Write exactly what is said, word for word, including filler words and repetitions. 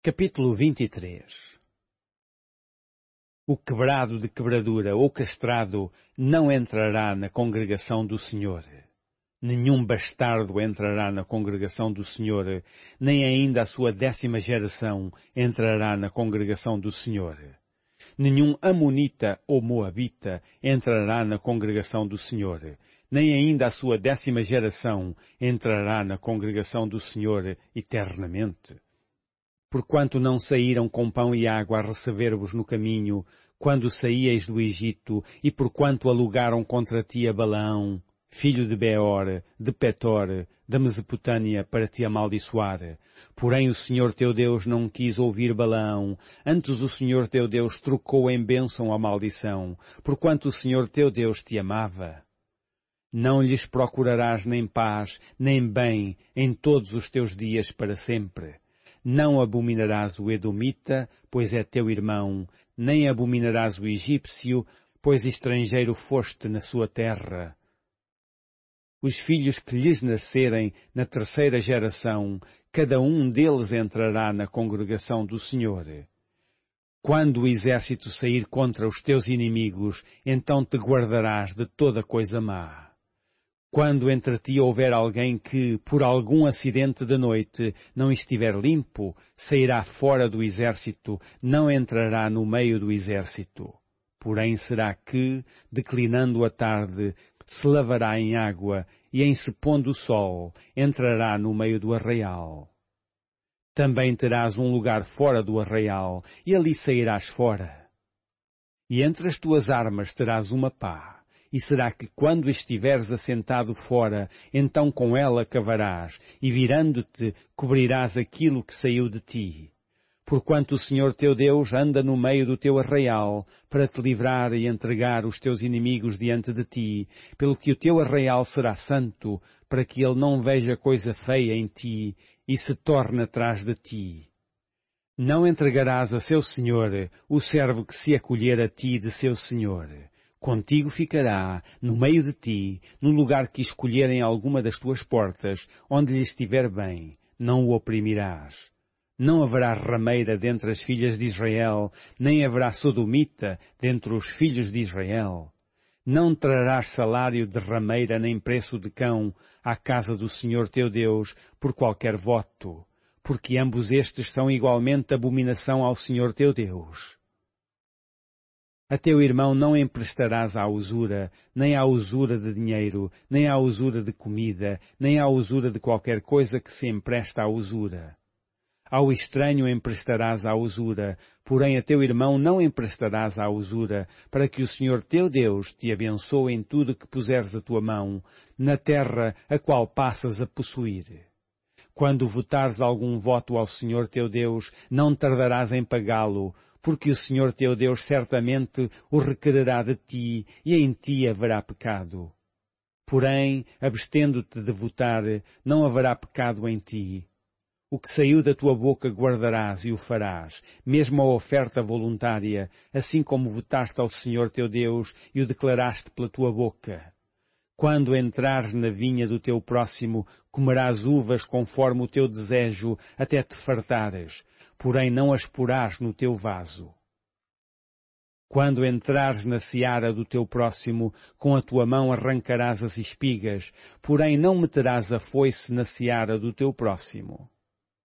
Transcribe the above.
Capítulo vinte e três. O quebrado de quebradura ou castrado não entrará na congregação do Senhor. Nenhum bastardo entrará na congregação do Senhor, nem ainda a sua décima geração entrará na congregação do Senhor. Nenhum amonita ou moabita entrará na congregação do Senhor, nem ainda a sua décima geração entrará na congregação do Senhor eternamente. Porquanto não saíram com pão e água a receber-vos no caminho, quando saíeis do Egito, e porquanto alugaram contra ti a Balaão, filho de Beor, de Petor, da Mesopotâmia, para te amaldiçoar. Porém o Senhor teu Deus não quis ouvir Balaão, antes o Senhor teu Deus trocou em bênção a maldição, porquanto o Senhor teu Deus te amava. Não lhes procurarás nem paz, nem bem, em todos os teus dias para sempre. Não abominarás o Edomita, pois é teu irmão, nem abominarás o egípcio, pois estrangeiro foste na sua terra. Os filhos que lhes nascerem na terceira geração, cada um deles entrará na congregação do Senhor. Quando o exército sair contra os teus inimigos, então te guardarás de toda coisa má. Quando entre ti houver alguém que, por algum acidente de noite, não estiver limpo, sairá fora do exército, não entrará no meio do exército. Porém será que, declinando a tarde, se lavará em água, e em se pondo o sol, entrará no meio do arraial. Também terás um lugar fora do arraial, e ali sairás fora. E entre as tuas armas terás uma pá. E será que quando estiveres assentado fora, então com ela cavarás, e virando-te, cobrirás aquilo que saiu de ti. Porquanto o Senhor teu Deus anda no meio do teu arraial, para te livrar e entregar os teus inimigos diante de ti, pelo que o teu arraial será santo, para que ele não veja coisa feia em ti, e se torne atrás de ti. Não entregarás a seu senhor o servo que se acolher a ti de seu senhor. Contigo ficará, no meio de ti, no lugar que escolherem alguma das tuas portas, onde lhe estiver bem, não o oprimirás. Não haverá rameira dentre as filhas de Israel, nem haverá sodomita dentre os filhos de Israel. Não trarás salário de rameira nem preço de cão à casa do Senhor teu Deus por qualquer voto, porque ambos estes são igualmente abominação ao Senhor teu Deus. A teu irmão não emprestarás à usura, nem à usura de dinheiro, nem à usura de comida, nem à usura de qualquer coisa que se empresta à usura. Ao estranho emprestarás à usura, porém a teu irmão não emprestarás à usura, para que o Senhor teu Deus te abençoe em tudo que puseres a tua mão, na terra a qual passas a possuir. Quando votares algum voto ao Senhor teu Deus, não tardarás em pagá-lo, porque o Senhor teu Deus certamente o requererá de ti, e em ti haverá pecado. Porém, abstendo-te de votar, não haverá pecado em ti. O que saiu da tua boca guardarás e o farás, mesmo a oferta voluntária, assim como votaste ao Senhor teu Deus e o declaraste pela tua boca. Quando entrares na vinha do teu próximo, comerás uvas conforme o teu desejo, até te fartares, porém não as porás no teu vaso. Quando entrares na seara do teu próximo, com a tua mão arrancarás as espigas, porém não meterás a foice na seara do teu próximo.